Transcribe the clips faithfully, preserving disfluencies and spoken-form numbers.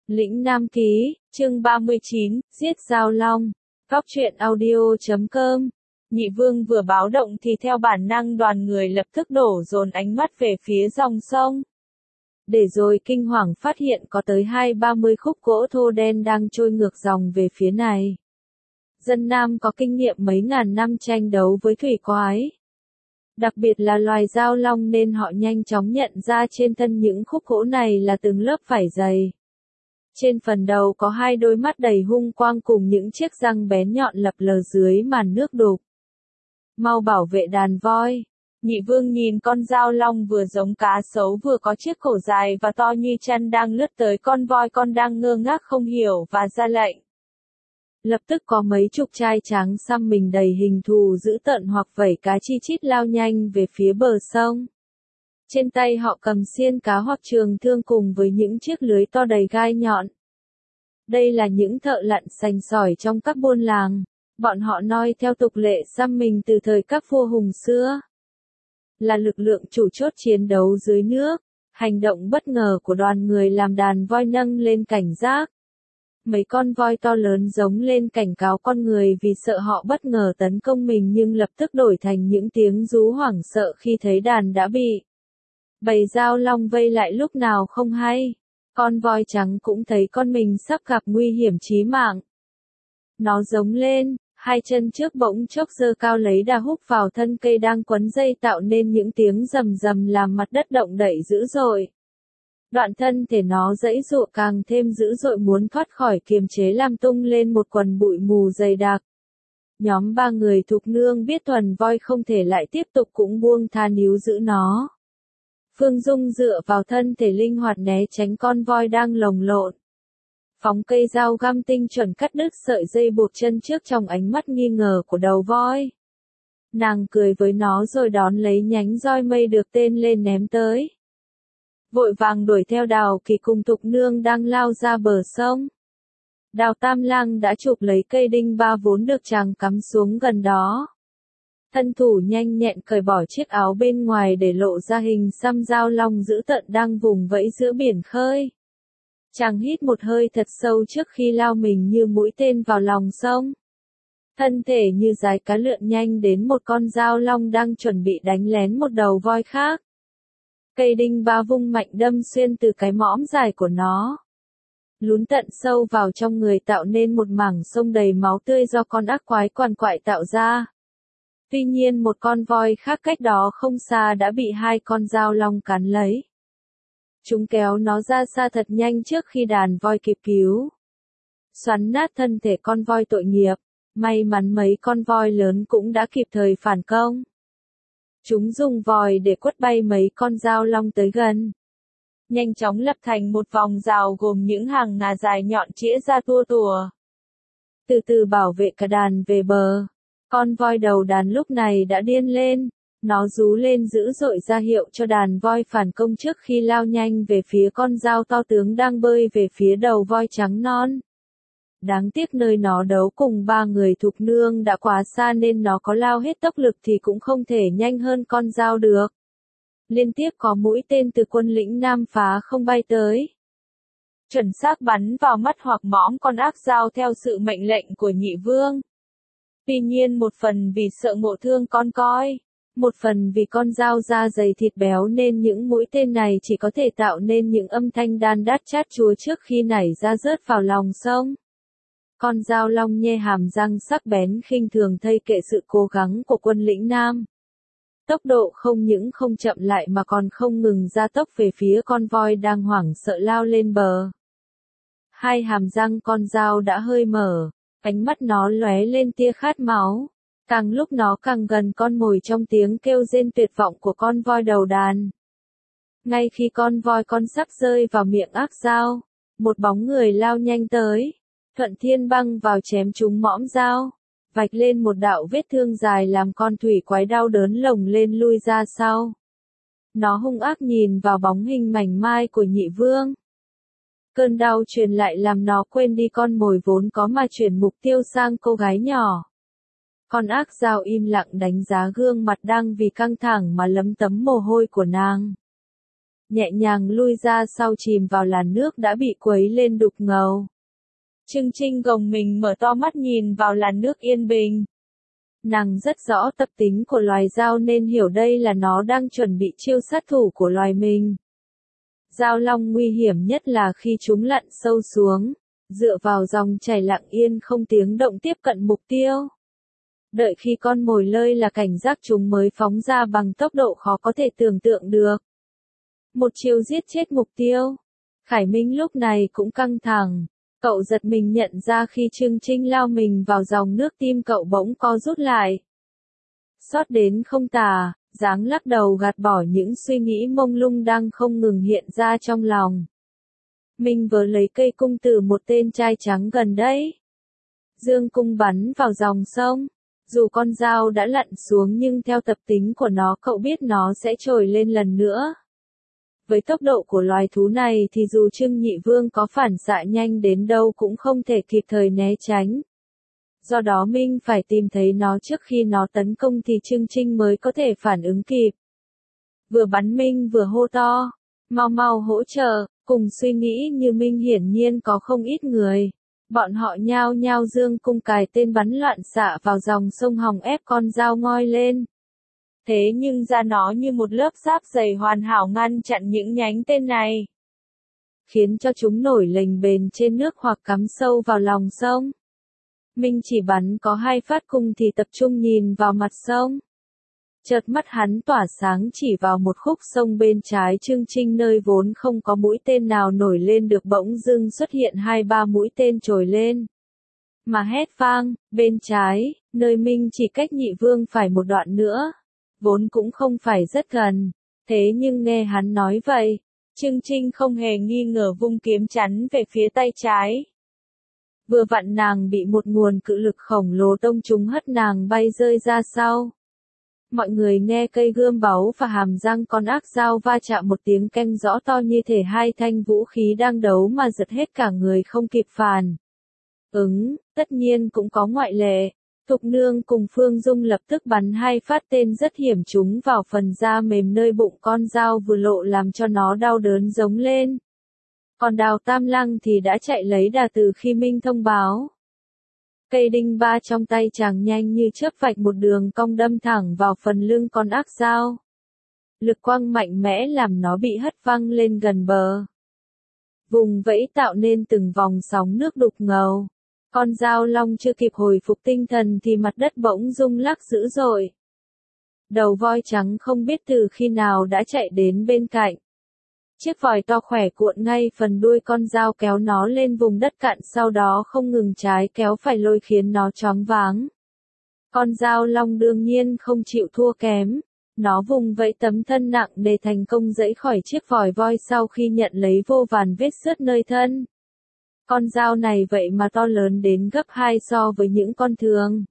Lĩnh Nam Ký, chương ba mươi chín, giết Giao Long. Góc truyện audio chấm com. Nhị Vương vừa báo động thì theo bản năng đoàn người lập tức đổ dồn ánh mắt về phía dòng sông. Để rồi kinh hoàng phát hiện có tới hai ba mươi khúc gỗ thô đen đang trôi ngược dòng về phía này. Dân Nam có kinh nghiệm mấy ngàn năm tranh đấu với thủy quái. Đặc biệt là loài Giao Long nên họ nhanh chóng nhận ra trên thân những khúc gỗ này là từng lớp vảy dày. Trên phần đầu có hai đôi mắt đầy hung quang cùng những chiếc răng bén nhọn lập lờ dưới màn nước đục. Mau bảo vệ đàn voi. Nhị Vương nhìn con Giao Long vừa giống cá sấu vừa có chiếc cổ dài và to như chân đang lướt tới con voi con đang ngơ ngác không hiểu và ra lệnh. Lập tức có mấy chục trai trắng xăm mình đầy hình thù dữ tợn hoặc vảy cá chi chít lao nhanh về phía bờ sông. Trên tay họ cầm xiên cá hoặc trường thương cùng với những chiếc lưới to đầy gai nhọn. Đây là những thợ lặn sành sỏi trong các buôn làng. Bọn họ noi theo tục lệ xăm mình từ thời các vua hùng xưa. Là lực lượng chủ chốt chiến đấu dưới nước. Hành động bất ngờ của đoàn người làm đàn voi nâng lên cảnh giác. Mấy con voi to lớn giống lên cảnh cáo con người vì sợ họ bất ngờ tấn công mình nhưng lập tức đổi thành những tiếng rú hoảng sợ khi thấy đàn đã bị bầy Giao Long vây lại lúc nào không hay. Con voi trắng cũng thấy con mình sắp gặp nguy hiểm chí mạng. Nó giống lên, hai chân trước bỗng chốc giơ cao lấy đà húc vào thân cây đang quấn dây tạo nên những tiếng rầm rầm làm mặt đất động đậy dữ dội. Đoạn thân thể nó giãy giụa càng thêm dữ dội muốn thoát khỏi kiềm chế làm tung lên một quần bụi mù dày đặc. Nhóm ba người Thục Nương biết thuần voi không thể lại tiếp tục cũng buông tha níu giữ nó. Phương Dung dựa vào thân thể linh hoạt né tránh con voi đang lồng lộn. Phóng cây dao găm tinh chuẩn cắt đứt sợi dây buộc chân trước trong ánh mắt nghi ngờ của đầu voi. Nàng cười với nó rồi đón lấy nhánh roi mây được tên lên ném tới. Vội vàng đuổi theo Đào Kỳ cùng Thục Nương đang lao ra bờ sông. Đào Tam Lang đã chụp lấy cây đinh ba vốn được chàng cắm xuống gần đó. Thân thủ nhanh nhẹn cởi bỏ chiếc áo bên ngoài để lộ ra hình xăm Giao Long dữ tợn đang vùng vẫy giữa biển khơi. Chàng hít một hơi thật sâu trước khi lao mình như mũi tên vào lòng sông. Thân thể như dái cá lượn nhanh đến một con Giao Long đang chuẩn bị đánh lén một đầu voi khác. Cây đinh ba vung mạnh đâm xuyên từ cái mõm dài của nó. Lún tận sâu vào trong người tạo nên một mảng sông đầy máu tươi do con ác quái quằn quại tạo ra. Tuy nhiên một con voi khác cách đó không xa đã bị hai con Giao Long cắn lấy. Chúng kéo nó ra xa thật nhanh trước khi đàn voi kịp cứu. Xoắn nát thân thể con voi tội nghiệp, may mắn mấy con voi lớn cũng đã kịp thời phản công. Chúng dùng vòi để quất bay mấy con Giao Long tới gần. Nhanh chóng lập thành một vòng rào gồm những hàng ngà dài nhọn chĩa ra tua tùa. Từ từ bảo vệ cả đàn về bờ. Con voi đầu đàn lúc này đã điên lên. Nó rú lên dữ dội ra hiệu cho đàn voi phản công trước khi lao nhanh về phía con dao to tướng đang bơi về phía đầu voi trắng non. Đáng tiếc nơi nó đấu cùng ba người Thục Nương đã quá xa nên nó có lao hết tốc lực thì cũng không thể nhanh hơn con dao được. Liên tiếp có mũi tên từ quân lĩnh Nam phá không bay tới. Chuẩn xác bắn vào mắt hoặc mõm con ác dao theo sự mệnh lệnh của Nhị Vương. Tuy nhiên một phần vì sợ ngộ thương con coi. Một phần vì con dao da dày thịt béo nên những mũi tên này chỉ có thể tạo nên những âm thanh đan đát chát chúa trước khi nảy ra rớt vào lòng sông. Con Giao Long nhe hàm răng sắc bén khinh thường thây kệ sự cố gắng của quân lĩnh Nam. Tốc độ không những không chậm lại mà còn không ngừng gia tốc về phía con voi đang hoảng sợ lao lên bờ. Hai hàm răng con dao đã hơi mở, ánh mắt nó lóe lên tia khát máu. Càng lúc nó càng gần con mồi trong tiếng kêu rên tuyệt vọng của con voi đầu đàn. Ngay khi con voi con sắp rơi vào miệng ác dao, một bóng người lao nhanh tới. Thuận Thiên Băng vào chém trúng mõm dao, vạch lên một đạo vết thương dài làm con thủy quái đau đớn lồng lên lui ra sau. Nó hung ác nhìn vào bóng hình mảnh mai của Nhị Vương. Cơn đau truyền lại làm nó quên đi con mồi vốn có mà chuyển mục tiêu sang cô gái nhỏ. Con ác dao im lặng đánh giá gương mặt đang vì căng thẳng mà lấm tấm mồ hôi của nàng. nhẹ nhàng lui ra sau chìm vào làn nước đã bị quấy lên đục ngầu. Trưng Trinh gồng mình mở to mắt nhìn vào làn nước yên bình. Nàng rất rõ tập tính của loài dao nên hiểu đây là nó đang chuẩn bị chiêu sát thủ của loài mình. Dao long nguy hiểm nhất là khi chúng lặn sâu xuống, dựa vào dòng chảy lặng yên không tiếng động tiếp cận mục tiêu. Đợi khi con mồi lơi là cảnh giác chúng mới phóng ra bằng tốc độ khó có thể tưởng tượng được. Một chiêu giết chết mục tiêu. Khải Minh lúc này cũng căng thẳng. Cậu giật mình nhận ra khi Trương Trinh lao mình vào dòng nước tim cậu bỗng co rút lại. Xót đến không tả, dáng lắc đầu gạt bỏ những suy nghĩ mông lung đang không ngừng hiện ra trong lòng. Mình vừa lấy cây cung từ một tên trai trắng gần đấy. Dương cung bắn vào dòng sông. Dù con dao đã lặn xuống nhưng theo tập tính của nó cậu biết nó sẽ trồi lên lần nữa. Với tốc độ của loài thú này thì dù Trương Nhị Vương có phản xạ nhanh đến đâu cũng không thể kịp thời né tránh. Do đó Minh phải tìm thấy nó trước khi nó tấn công thì Trương Trinh mới có thể phản ứng kịp. Vừa bắn Minh vừa hô to, mau mau hỗ trợ, cùng suy nghĩ như Minh hiển nhiên có không ít người. Bọn họ nhao nhao dương cung cài tên bắn loạn xạ vào dòng sông hòng ép con dao ngoi lên. Thế nhưng ra nó như một lớp giáp dày hoàn hảo ngăn chặn những nhánh tên này, khiến cho chúng nổi lềnh bềnh trên nước hoặc cắm sâu vào lòng sông. Minh chỉ bắn có hai phát cung thì tập trung nhìn vào mặt sông. Chợt mắt hắn tỏa sáng chỉ vào một khúc sông bên trái Trương Trinh nơi vốn không có mũi tên nào nổi lên được bỗng dưng xuất hiện hai ba mũi tên trồi lên. Mà hét vang, bên trái, nơi Minh chỉ cách Nhị Vương phải một đoạn nữa. Vốn cũng không phải rất gần, thế nhưng nghe hắn nói vậy, Trương Trinh không hề nghi ngờ vung kiếm chắn về phía tay trái. Vừa vặn nàng bị một nguồn cự lực khổng lồ tông trúng hất nàng bay rơi ra sau. Mọi người nghe cây gươm báu và hàm răng con ác dao va chạm một tiếng keng rõ to như thể hai thanh vũ khí đang đấu mà giật hết cả người không kịp phản ứng, tất nhiên cũng có ngoại lệ. Thục Nương cùng Phương Dung lập tức bắn hai phát tên rất hiểm trúng vào phần da mềm nơi bụng con dao vừa lộ làm cho nó đau đớn giống lên. Còn Đào Tam Lăng thì đã chạy lấy đà từ khi Minh thông báo. Cây đinh ba trong tay chàng nhanh như chớp vạch một đường cong đâm thẳng vào phần lưng con ác dao. Lực quăng mạnh mẽ làm nó bị hất văng lên gần bờ. Vùng vẫy tạo nên từng vòng sóng nước đục ngầu. Con dao long chưa kịp hồi phục tinh thần thì mặt đất bỗng rung lắc dữ dội. Đầu voi trắng không biết từ khi nào đã chạy đến bên cạnh. Chiếc vòi to khỏe cuộn ngay phần đuôi con dao kéo nó lên vùng đất cạn sau đó không ngừng trái kéo phải lôi khiến nó choáng váng. Con dao long đương nhiên không chịu thua kém. Nó vùng vẫy tấm thân nặng để thành công giãy khỏi chiếc vòi voi sau khi nhận lấy vô vàn vết xước nơi thân. Con dao này vậy mà to lớn đến gấp hai so với những con thường.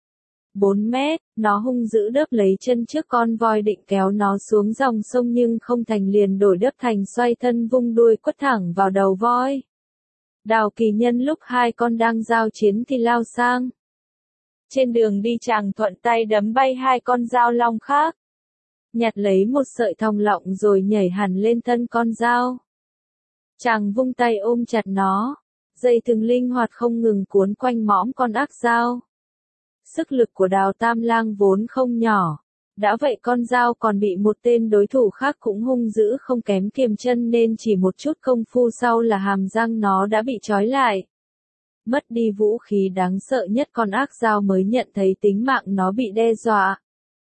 bốn mét, nó hung dữ đớp lấy chân trước con voi định kéo nó xuống dòng sông nhưng không thành liền đổi đớp thành xoay thân vung đuôi quất thẳng vào đầu voi. Đào Kỳ Nhân lúc hai con đang giao chiến thì lao sang. Trên đường đi chàng thuận tay đấm bay hai con dao long khác. Nhặt lấy một sợi thòng lọng rồi nhảy hẳn lên thân con dao. Chàng vung tay ôm chặt nó. Dây thừng linh hoạt không ngừng cuốn quanh mõm con ác dao. Sức lực của Đào Tam Lang vốn không nhỏ. Đã vậy con dao còn bị một tên đối thủ khác cũng hung dữ không kém kiềm chân nên chỉ một chút công phu sau là hàm răng nó đã bị trói lại. Mất đi vũ khí đáng sợ nhất con ác dao mới nhận thấy tính mạng nó bị đe dọa.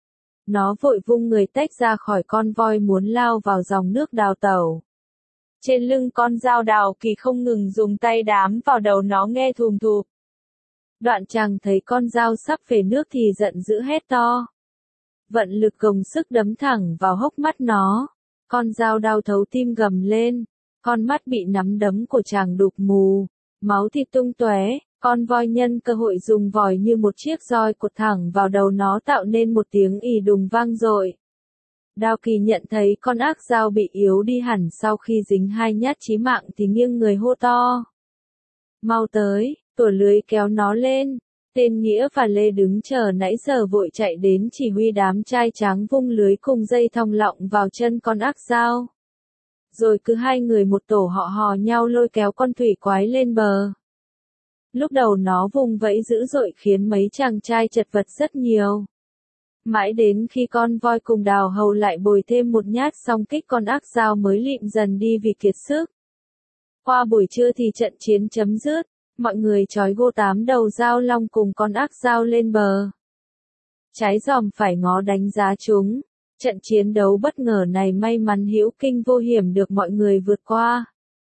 Nó vội vung người tách ra khỏi con voi muốn lao vào dòng nước đào tẩu. Trên lưng con dao Đào Kỳ không ngừng dùng tay đám vào đầu nó nghe thùm thụp. Đoạn chàng thấy con dao sắp về nước thì giận dữ hét to. Vận lực gồng sức đấm thẳng vào hốc mắt nó. Con dao đau thấu tim gầm lên. Con mắt bị nắm đấm của chàng đục mù. Máu thịt tung tóe. Con voi nhân cơ hội dùng vòi như một chiếc roi cột thẳng vào đầu nó tạo nên một tiếng ì đùng vang dội. Đào Kỳ nhận thấy con ác dao bị yếu đi hẳn sau khi dính hai nhát chí mạng thì nghiêng người hô to. Mau tới, tủa lưới kéo nó lên. Tên Nghĩa và Lê đứng chờ nãy giờ vội chạy đến chỉ huy đám trai tráng vung lưới cùng dây thòng lọng vào chân con ác dao. Rồi cứ hai người một tổ họ hò nhau lôi kéo con thủy quái lên bờ. Lúc đầu nó vùng vẫy dữ dội khiến mấy chàng trai chật vật rất nhiều. Mãi đến khi con voi cùng Đào Hầu lại bồi thêm một nhát song kích con ác dao mới lịm dần đi vì kiệt sức. Qua buổi trưa thì trận chiến chấm dứt, mọi người trói gô tám đầu dao long cùng con ác dao lên bờ. Trái giòm phải ngó đánh giá chúng, trận chiến đấu bất ngờ này may mắn hữu kinh vô hiểm được mọi người vượt qua.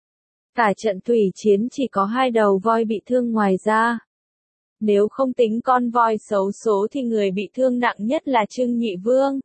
Cả trận thủy chiến chỉ có hai đầu voi bị thương ngoài ra. Nếu không tính con voi xấu số thì người bị thương nặng nhất là Trưng Nhị Vương.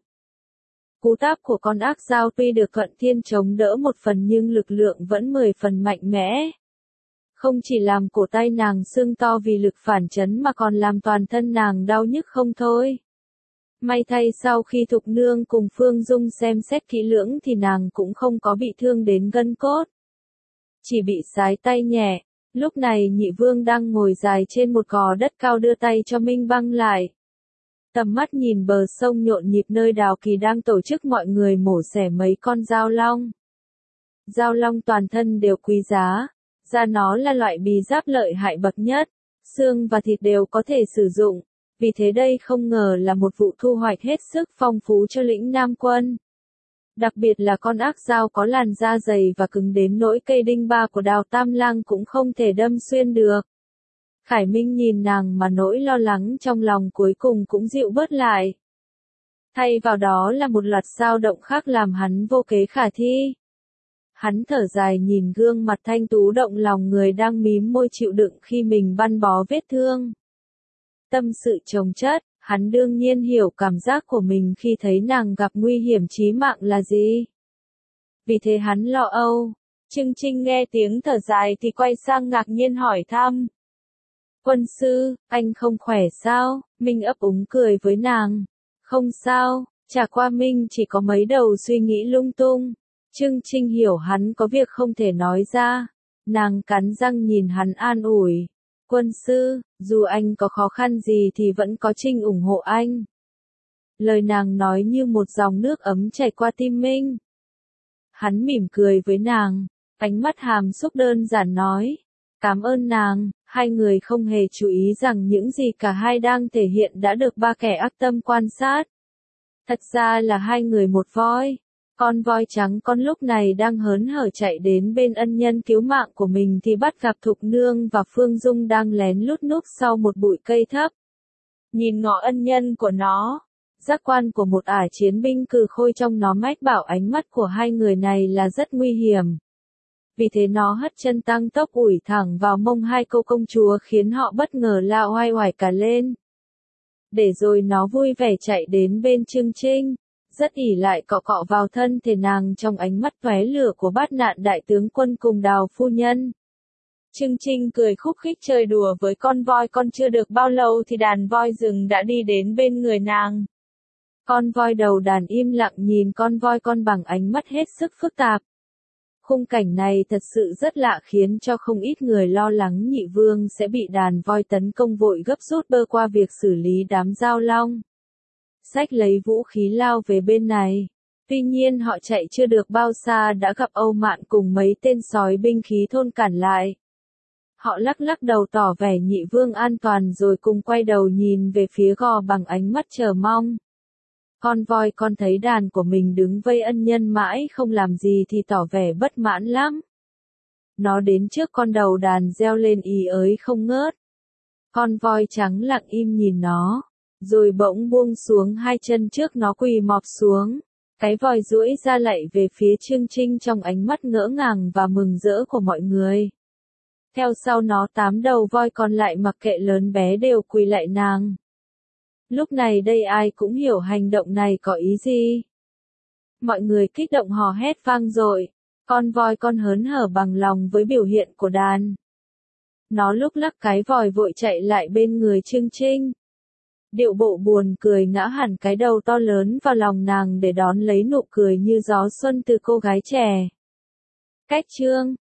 Cú táp của con ác dao tuy được Thuận Thiên chống đỡ một phần nhưng lực lượng vẫn mười phần mạnh mẽ. Không chỉ làm cổ tay nàng sưng to vì lực phản chấn mà còn làm toàn thân nàng đau nhức không thôi. May thay sau khi Thục Nương cùng Phương Dung xem xét kỹ lưỡng thì nàng cũng không có bị thương đến gân cốt. Chỉ bị sái tay nhẹ. Lúc này Nhị Vương đang ngồi dài trên một gò đất cao đưa tay cho Minh Băng lại. Tầm mắt nhìn bờ sông nhộn nhịp nơi Đào Kỳ đang tổ chức mọi người mổ xẻ mấy con dao long. Dao long toàn thân đều quý giá, da nó là loại bì giáp lợi hại bậc nhất, xương và thịt đều có thể sử dụng, vì thế đây không ngờ là một vụ thu hoạch hết sức phong phú cho lĩnh Nam Quân. Đặc biệt là con ác dao có làn da dày và cứng đến nỗi cây đinh ba của Đào Tam Lang cũng không thể đâm xuyên được. Khải Minh nhìn nàng mà nỗi lo lắng trong lòng cuối cùng cũng dịu bớt lại. Thay vào đó là một loạt dao động khác làm hắn vô kế khả thi. Hắn thở dài nhìn gương mặt thanh tú động lòng người đang mím môi chịu đựng khi mình băng bó vết thương. Tâm sự chồng chất, hắn đương nhiên hiểu cảm giác của mình khi thấy nàng gặp nguy hiểm chí mạng là gì. Vì thế hắn lo âu. Trưng Trinh nghe tiếng thở dài thì quay sang ngạc nhiên hỏi thăm. Quân sư, anh không khỏe sao? Minh ấp úng cười với nàng. Không sao, chả qua Minh chỉ có mấy đầu suy nghĩ lung tung. Trưng Trinh hiểu hắn có việc không thể nói ra. Nàng cắn răng nhìn hắn an ủi. Quân sư, dù anh có khó khăn gì thì vẫn có Trinh ủng hộ anh. Lời nàng nói như một dòng nước ấm chảy qua tim Minh. Hắn mỉm cười với nàng, ánh mắt hàm xúc đơn giản nói. Cảm ơn nàng, hai người không hề chú ý rằng những gì cả hai đang thể hiện đã được ba kẻ ác tâm quan sát. Thật ra là hai người một voi. Con voi trắng con lúc này đang hớn hở chạy đến bên ân nhân cứu mạng của mình thì bắt gặp Thục Nương và Phương Dung đang lén lút núp sau một bụi cây thấp. Nhìn ngó ân nhân của nó, giác quan của một ả chiến binh cừ khôi trong nó mách bảo ánh mắt của hai người này là rất nguy hiểm. Vì thế nó hất chân tăng tốc ủi thẳng vào mông hai cô công chúa khiến họ bất ngờ la oai oải cả lên. Để rồi nó vui vẻ chạy đến bên Trưng Trinh. Rất ỉ lại cọ cọ vào thân thể nàng trong ánh mắt tóe lửa của bát nạn đại tướng quân cùng Đào phu nhân. Trưng Trinh cười khúc khích chơi đùa với con voi con chưa được bao lâu thì đàn voi rừng đã đi đến bên người nàng. Con voi đầu đàn im lặng nhìn con voi con bằng ánh mắt hết sức phức tạp. Khung cảnh này thật sự rất lạ khiến cho không ít người lo lắng Nhị Vương sẽ bị đàn voi tấn công vội gấp rút bơ qua việc xử lý đám dao long. Xách lấy vũ khí lao về bên này. Tuy nhiên họ chạy chưa được bao xa đã gặp Âu Mạn cùng mấy tên sói binh khí thôn cản lại. Họ lắc lắc đầu tỏ vẻ Nhị Vương an toàn rồi cùng quay đầu nhìn về phía gò bằng ánh mắt chờ mong. Con voi con thấy đàn của mình đứng vây ân nhân mãi không làm gì thì tỏ vẻ bất mãn lắm. Nó đến trước con đầu đàn reo lên ý ới không ngớt. Con voi trắng lặng im nhìn nó. Rồi bỗng buông xuống hai chân trước nó quỳ mọp xuống. Cái vòi duỗi ra lạy về phía Trưng Trinh trong ánh mắt ngỡ ngàng và mừng rỡ của mọi người. Theo sau nó tám đầu voi còn lại mặc kệ lớn bé đều quỳ lại nàng. Lúc này đây ai cũng hiểu hành động này có ý gì. Mọi người kích động hò hét vang dội. Con voi con hớn hở bằng lòng với biểu hiện của đàn. Nó lúc lắc cái vòi vội chạy lại bên người Trưng Trinh. Điệu bộ buồn cười ngã hẳn cái đầu to lớn vào lòng nàng để đón lấy nụ cười như gió xuân từ cô gái trẻ. Cách chương